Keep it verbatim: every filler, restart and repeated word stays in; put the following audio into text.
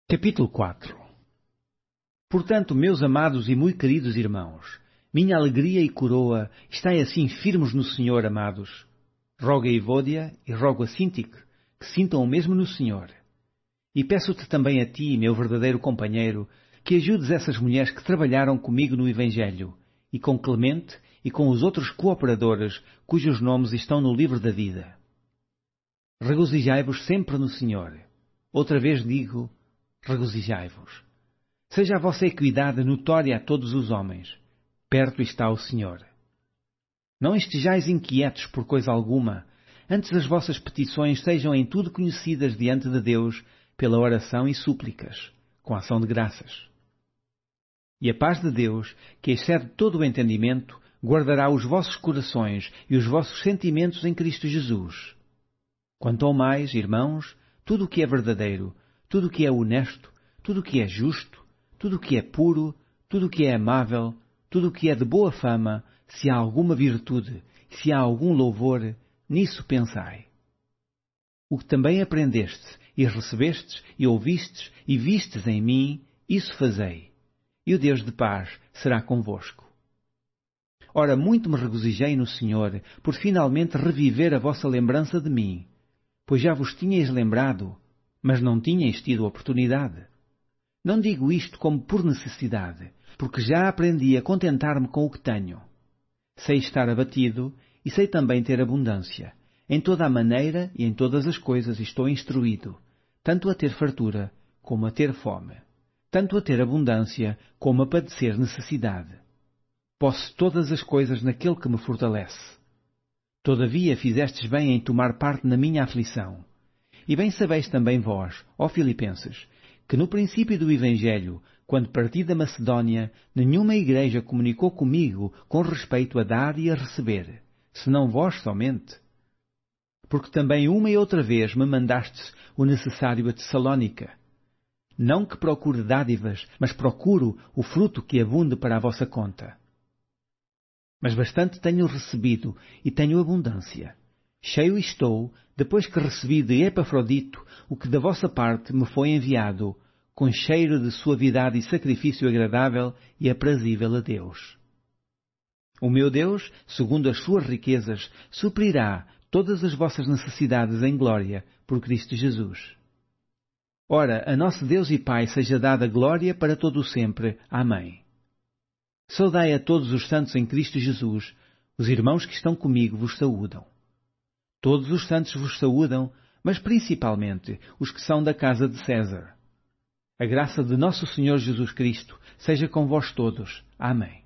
Capítulo quatro. Portanto, meus amados e muito queridos irmãos, minha alegria e coroa, estai assim firmes no Senhor, amados. Rogo a Evódia e rogo a Síntique, que sintam o mesmo no Senhor. E peço-te também a ti, meu verdadeiro companheiro, que ajudes essas mulheres que trabalharam comigo no Evangelho, e com Clemente e com os outros cooperadores, cujos nomes estão no livro da vida. Regozijai-vos sempre no Senhor. Outra vez digo, regozijai-vos. Seja a vossa equidade notória a todos os homens. Perto está o Senhor. Não estejais inquietos por coisa alguma, antes as vossas petições sejam em tudo conhecidas diante de Deus pela oração e súplicas, com ação de graças. E a paz de Deus, que excede todo o entendimento, guardará os vossos corações e os vossos sentimentos em Cristo Jesus. Quanto ao mais, irmãos, tudo o que é verdadeiro, tudo o que é honesto, tudo o que é justo, tudo o que é puro, tudo o que é amável, tudo o que é de boa fama, se há alguma virtude, se há algum louvor, nisso pensai. O que também aprendestes, e recebestes, e ouvistes, e vistes em mim, isso fazei. E o Deus de paz será convosco. Ora, muito me regozijei no Senhor, por finalmente reviver a vossa lembrança de mim, pois já vos tinhais lembrado, mas não tinhais tido oportunidade. Não digo isto como por necessidade, porque já aprendi a contentar-me com o que tenho. Sei estar abatido e sei também ter abundância. Em toda a maneira e em todas as coisas estou instruído, tanto a ter fartura como a ter fome, tanto a ter abundância como a padecer necessidade. Posso todas as coisas naquele que me fortalece. Todavia fizestes bem em tomar parte na minha aflição. E bem sabeis também vós, ó Filipenses, que no princípio do Evangelho, quando parti da Macedónia, nenhuma igreja comunicou comigo com respeito a dar e a receber, senão vós somente. Porque também uma e outra vez me mandastes o necessário a Tessalónica. Não que procure dádivas, mas procuro o fruto que abunde para a vossa conta. Mas bastante tenho recebido e tenho abundância. Cheio estou, depois que recebi de Epafrodito o que da vossa parte me foi enviado, com cheiro de suavidade e sacrifício agradável e aprazível a Deus. O meu Deus, segundo as suas riquezas, suprirá todas as vossas necessidades em glória por Cristo Jesus. Ora, a nosso Deus e Pai seja dada glória para todo o sempre. Amém. Saudai a todos os santos em Cristo Jesus. Os irmãos que estão comigo vos saúdam. Todos os santos vos saúdam, mas principalmente os que são da casa de César. A graça de nosso Senhor Jesus Cristo seja com vós todos. Amém.